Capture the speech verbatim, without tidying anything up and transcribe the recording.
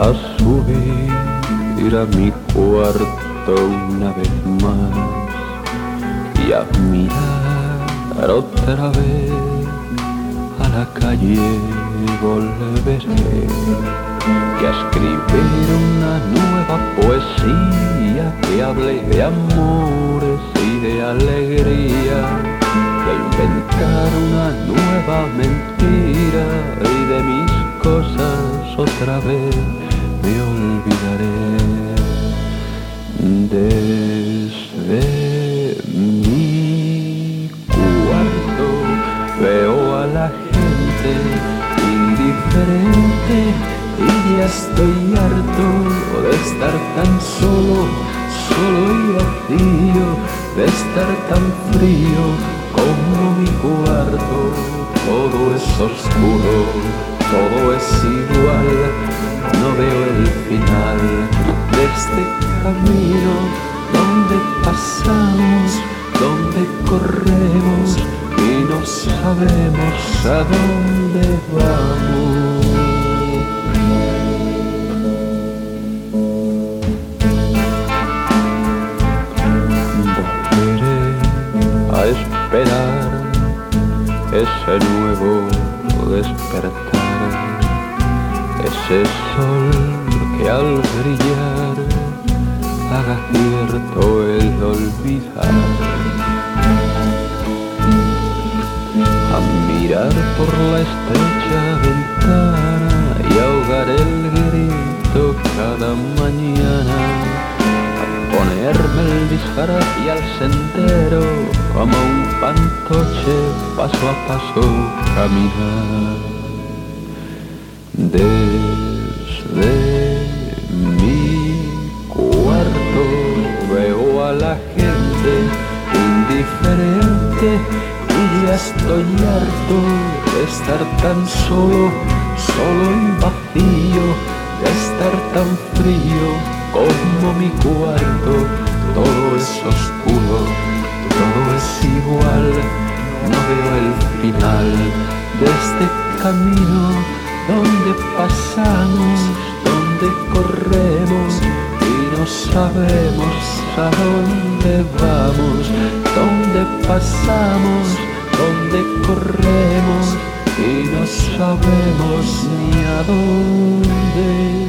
a subir a mi cuarto una vez más y a mirar otra vez a la calle volveré y a escribir una nueva poesía que hable de amores y de alegría, y a inventar una nueva mentira, y de mis cosas otra vez me olvidaré. Desde mi cuarto veo a la gente indiferente y ya estoy harto de estar tan solo, solo y vacío, de estar tan frío como mi cuarto. Todo es oscuro, todo es igual, no veo el final de este camino donde pasamos, donde corremos y no sabemos a dónde vamos. Volveré a esperar ese nuevo despertar, ese sol que al brillar haga cierto el olvidar, a mirar por la estrecha ventana y ahogar el grito cada mañana, a ponerme el disfraz y al sendero como un fantoche paso a paso caminar. Desde mi cuarto veo a la gente indiferente y ya estoy harto de estar tan solo, solo y vacío, de estar tan frío como mi cuarto. Todo es oscuro, todo es igual, no veo el final de este camino donde pasamos, donde corremos y no sabemos a dónde vamos, donde pasamos, donde corremos y no sabemos ni a dónde